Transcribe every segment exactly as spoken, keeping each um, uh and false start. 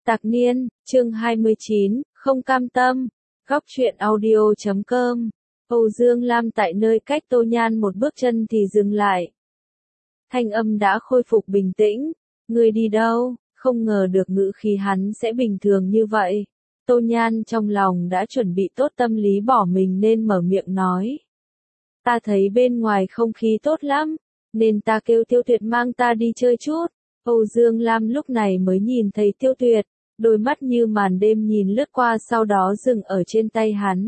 Tạc Niên, chương hai mươi chín, không cam tâm. Góc truyện audio chấm com. Âu Dương Lam tại nơi cách Tô Nhan một bước chân thì dừng lại. Thanh âm đã khôi phục bình tĩnh. Ngươi đi đâu? Không ngờ được ngữ khí hắn sẽ bình thường như vậy. Tô Nhan trong lòng đã chuẩn bị tốt tâm lý bỏ mình nên mở miệng nói. Ta thấy bên ngoài không khí tốt lắm, nên ta kêu Tiêu Tuyệt mang ta đi chơi chút. Âu Dương Lam lúc này mới nhìn thấy Tiêu Tuyệt, đôi mắt như màn đêm nhìn lướt qua sau đó dừng ở trên tay hắn.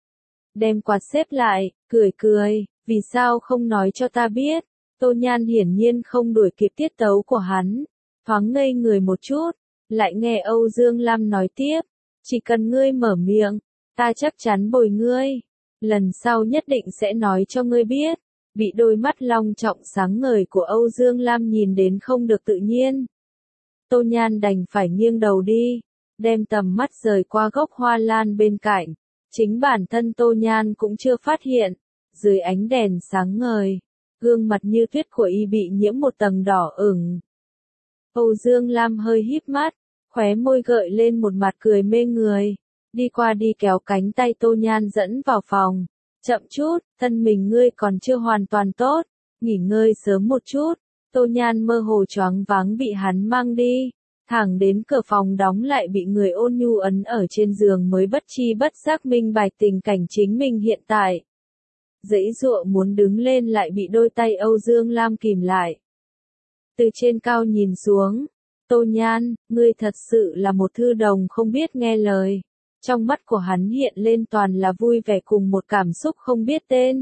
Đem quạt xếp lại, cười cười, vì sao không nói cho ta biết. Tô Nhan hiển nhiên không đuổi kịp tiết tấu của hắn, thoáng ngây người một chút, lại nghe Âu Dương Lam nói tiếp, chỉ cần ngươi mở miệng, ta chắc chắn bồi ngươi, lần sau nhất định sẽ nói cho ngươi biết. Bị đôi mắt long trọng sáng ngời của Âu Dương Lam nhìn đến không được tự nhiên. Tô Nhan đành phải nghiêng đầu đi, đem tầm mắt rời qua gốc hoa lan bên cạnh. Chính bản thân Tô Nhan cũng chưa phát hiện, dưới ánh đèn sáng ngời, gương mặt như tuyết của y bị nhiễm một tầng đỏ ửng. Âu Dương Lam hơi híp mắt, khóe môi gợi lên một mặt cười mê người, đi qua đi kéo cánh tay Tô Nhan dẫn vào phòng. Chậm chút, thân mình ngươi còn chưa hoàn toàn tốt, nghỉ ngơi sớm một chút. Tô Nhan mơ hồ choáng váng bị hắn mang đi, thẳng đến cửa phòng đóng lại bị người ôn nhu ấn ở trên giường mới bất chi bất giác minh bạch tình cảnh chính mình hiện tại. Giãy giụa muốn đứng lên lại bị đôi tay Âu Dương Lam kìm lại. Từ trên cao nhìn xuống, Tô Nhan, ngươi thật sự là một thư đồng không biết nghe lời. Trong mắt của hắn hiện lên toàn là vui vẻ cùng một cảm xúc không biết tên.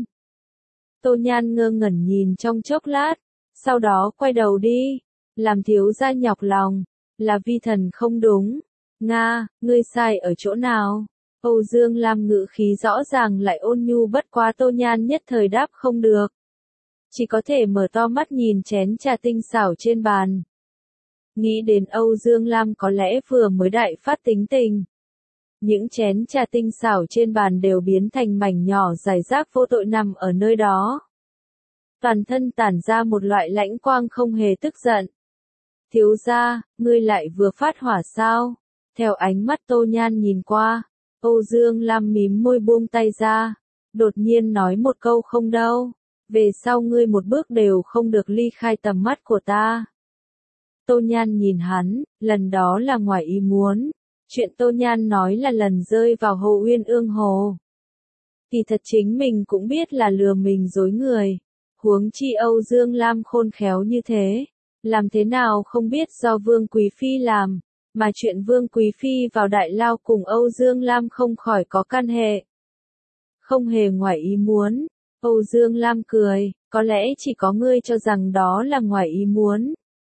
Tô Nhan ngơ ngẩn nhìn trong chốc lát, sau đó quay đầu đi, làm thiếu gia nhọc lòng, là vi thần không đúng. Nga, ngươi sai ở chỗ nào? Âu Dương Lam ngữ khí rõ ràng lại ôn nhu bất quá Tô Nhan nhất thời đáp không được. Chỉ có thể mở to mắt nhìn chén trà tinh xảo trên bàn. Nghĩ đến Âu Dương Lam có lẽ vừa mới đại phát tính tình. Những chén trà tinh xảo trên bàn đều biến thành mảnh nhỏ rải rác vô tội nằm ở nơi đó. Toàn thân tản ra một loại lãnh quang không hề tức giận. Thiếu gia, ngươi lại vừa phát hỏa sao? Theo ánh mắt Tô Nhan nhìn qua, Âu Dương Lam mím môi buông tay ra, đột nhiên nói một câu không đâu, về sau ngươi một bước đều không được ly khai tầm mắt của ta. Tô Nhan nhìn hắn, lần đó là ngoài ý muốn. Chuyện Tô Nhan nói là lần rơi vào hồ Uyên Ương Hồ. Thì thật chính mình cũng biết là lừa mình dối người. Huống chi Âu Dương Lam khôn khéo như thế. Làm thế nào không biết do Vương Quý Phi làm. Mà chuyện Vương Quý Phi vào đại lao cùng Âu Dương Lam không khỏi có căn hệ. Không hề ngoài ý muốn. Âu Dương Lam cười, có lẽ chỉ có ngươi cho rằng đó là ngoài ý muốn.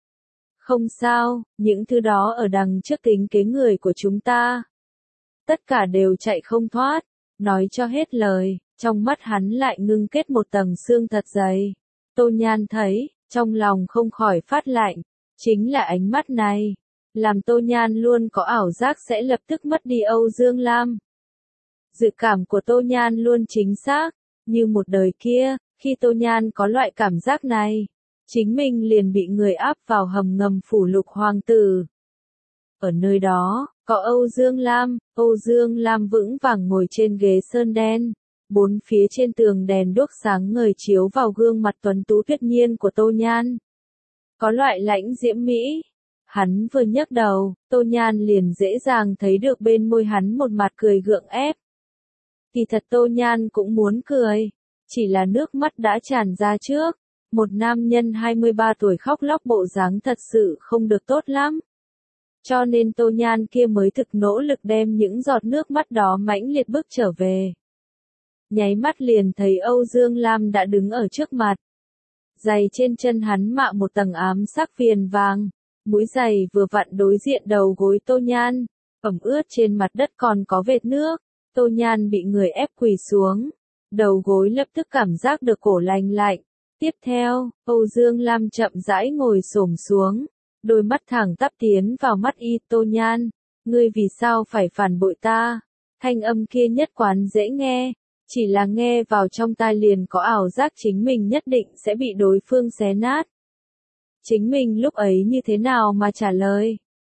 Không sao, những thứ đó ở đằng trước tính kế người của chúng ta. Tất cả đều chạy không thoát, nói cho hết lời, trong mắt hắn lại ngưng kết một tầng xương thật dày. Tô Nhan thấy, trong lòng không khỏi phát lạnh, chính là ánh mắt này, làm Tô Nhan luôn có ảo giác sẽ lập tức mất đi Âu Dương Lam. Dự cảm của Tô Nhan luôn chính xác, như một đời kia, khi Tô Nhan có loại cảm giác này. Chính mình liền bị người áp vào hầm ngầm phủ Lục Hoàng tử. Ở nơi đó, có Âu Dương Lam, Âu Dương Lam vững vàng ngồi trên ghế sơn đen, bốn phía trên tường đèn đuốc sáng ngời chiếu vào gương mặt tuấn tú tuyệt nhiên của Tô Nhan. Có loại lãnh diễm mỹ. Hắn vừa nhấc đầu, Tô Nhan liền dễ dàng thấy được bên môi hắn một mặt cười gượng ép. Thì thật Tô Nhan cũng muốn cười, chỉ là nước mắt đã tràn ra trước. Một nam nhân hai mươi ba tuổi khóc lóc bộ dáng thật sự không được tốt lắm. Cho nên Tô Nhan kia mới thực nỗ lực đem những giọt nước mắt đó mãnh liệt bước trở về. Nháy mắt liền thấy Âu Dương Lam đã đứng ở trước mặt. Giày trên chân hắn mạ một tầng ám sắc viền vàng, mũi giày vừa vặn đối diện đầu gối Tô Nhan, ẩm ướt trên mặt đất còn có vệt nước. Tô Nhan bị người ép quỳ xuống, đầu gối lập tức cảm giác được cổ lành lạnh. Tiếp theo, Âu Dương Lam chậm rãi ngồi xổm xuống, đôi mắt thẳng tắp tiến vào mắt y. Tô Nhan, ngươi vì sao phải phản bội ta? Thanh âm kia nhất quán dễ nghe, chỉ là nghe vào trong tai liền có ảo giác chính mình nhất định sẽ bị đối phương xé nát. Chính mình lúc ấy như thế nào mà trả lời?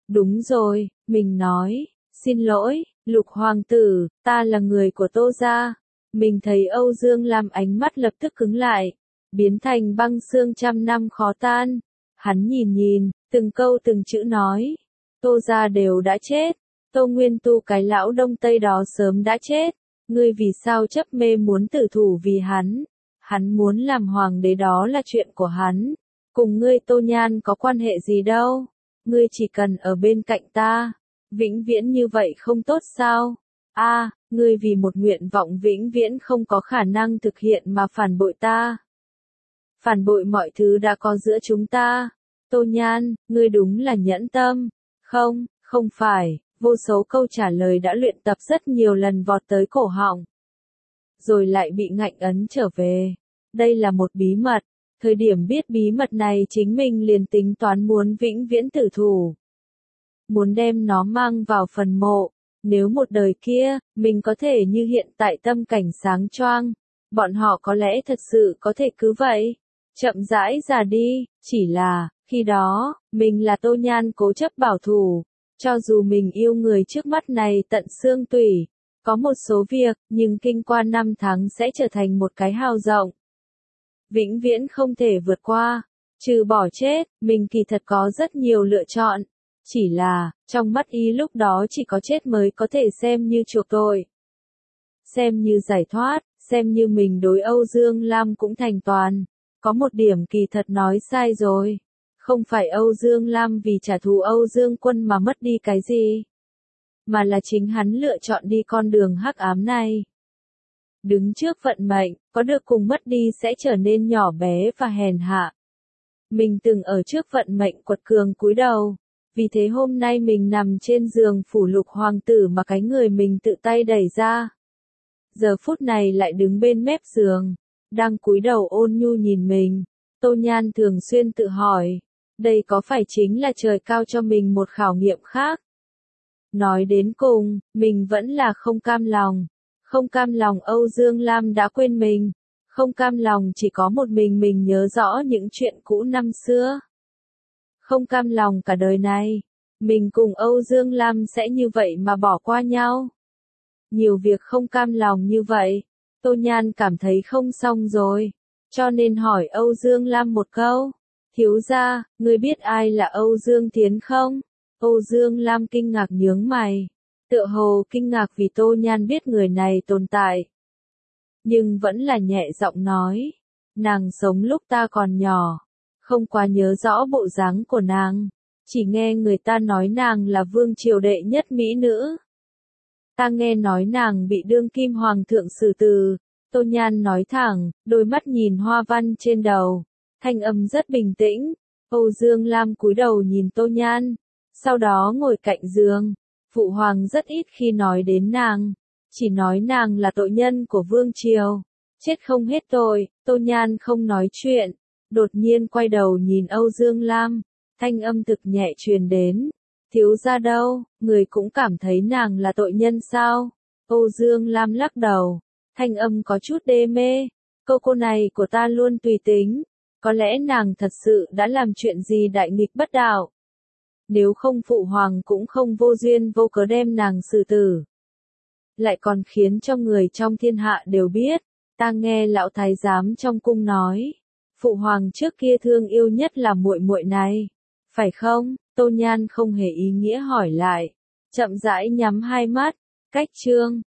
Đúng rồi, mình nói, xin lỗi, Lục hoàng tử, ta là người của Tô gia. Mình thấy Âu Dương Lam ánh mắt lập tức cứng lại, biến thành băng xương trăm năm khó tan. Hắn nhìn nhìn, từng câu từng chữ nói, Tô gia đều đã chết, Tô Nguyên Tu cái lão Đông Tây đó sớm đã chết, ngươi vì sao chấp mê muốn tử thủ vì hắn? Hắn muốn làm hoàng đế đó là chuyện của hắn, cùng ngươi Tô Nhan có quan hệ gì đâu, ngươi chỉ cần ở bên cạnh ta, vĩnh viễn như vậy không tốt sao? A, à, ngươi vì một nguyện vọng vĩnh viễn không có khả năng thực hiện mà phản bội ta. Phản bội mọi thứ đã có giữa chúng ta. Tô Nhan, ngươi đúng là nhẫn tâm. Không, không phải, vô số câu trả lời đã luyện tập rất nhiều lần vọt tới cổ họng. Rồi lại bị ngạnh ấn trở về. Đây là một bí mật. Thời điểm biết bí mật này chính mình liền tính toán muốn vĩnh viễn tử thủ. Muốn đem nó mang vào phần mộ. Nếu một đời kia, mình có thể như hiện tại tâm cảnh sáng choang, bọn họ có lẽ thật sự có thể cứ vậy, chậm rãi già đi, chỉ là, khi đó, mình là Tô Nhan cố chấp bảo thủ, cho dù mình yêu người trước mắt này tận xương tủy, có một số việc, nhưng kinh qua năm tháng sẽ trở thành một cái hào rộng. Vĩnh viễn không thể vượt qua, trừ bỏ chết, mình kỳ thật có rất nhiều lựa chọn. Chỉ là, trong mắt y lúc đó chỉ có chết mới có thể xem như chuộc tội. Xem như giải thoát, xem như mình đối Âu Dương Lam cũng thành toàn. Có một điểm kỳ thật nói sai rồi. Không phải Âu Dương Lam vì trả thù Âu Dương Quân mà mất đi cái gì. Mà là chính hắn lựa chọn đi con đường hắc ám này. Đứng trước vận mệnh, có được cùng mất đi sẽ trở nên nhỏ bé và hèn hạ. Mình từng ở trước vận mệnh quật cường cúi đầu. Vì thế hôm nay mình nằm trên giường phủ Lục hoàng tử mà cái người mình tự tay đẩy ra. Giờ phút này lại đứng bên mép giường, đang cúi đầu ôn nhu nhìn mình. Tô Nhan thường xuyên tự hỏi, đây có phải chính là trời cao cho mình một khảo nghiệm khác? Nói đến cùng, mình vẫn là không cam lòng. Không cam lòng Âu Dương Lam đã quên mình. Không cam lòng chỉ có một mình mình nhớ rõ những chuyện cũ năm xưa. Không cam lòng cả đời này, mình cùng Âu Dương Lam sẽ như vậy mà bỏ qua nhau. Nhiều việc không cam lòng như vậy, Tô Nhan cảm thấy không xong rồi, cho nên hỏi Âu Dương Lam một câu, thiếu gia, ngươi biết ai là Âu Dương Tiến không? Âu Dương Lam kinh ngạc nhướng mày, tựa hồ kinh ngạc vì Tô Nhan biết người này tồn tại. Nhưng vẫn là nhẹ giọng nói, nàng sống lúc ta còn nhỏ. Không quá nhớ rõ bộ dáng của nàng, chỉ nghe người ta nói nàng là vương triều đệ nhất mỹ nữ. Ta nghe nói nàng bị đương kim hoàng thượng xử tử. Tô Nhan nói thẳng, đôi mắt nhìn hoa văn trên đầu, thanh âm rất bình tĩnh. Âu Dương Lam cúi đầu nhìn Tô Nhan, sau đó ngồi cạnh giường. Phụ hoàng rất ít khi nói đến nàng, chỉ nói nàng là tội nhân của vương triều, chết không hết tội. Tô Nhan không nói chuyện. Đột nhiên quay đầu nhìn Âu Dương Lam, thanh âm thực nhẹ truyền đến. Thiếu gia đâu, người cũng cảm thấy nàng là tội nhân sao? Âu Dương Lam lắc đầu, thanh âm có chút đê mê. Câu cô này của ta luôn tùy tính, có lẽ nàng thật sự đã làm chuyện gì đại nghịch bất đạo. Nếu không phụ hoàng cũng không vô duyên vô cớ đem nàng xử tử. Lại còn khiến cho người trong thiên hạ đều biết, ta nghe lão thái giám trong cung nói. Phụ hoàng trước kia thương yêu nhất là muội muội này, phải không? Tô Nhan không hề ý nghĩa hỏi lại, chậm rãi nhắm hai mắt, cách chương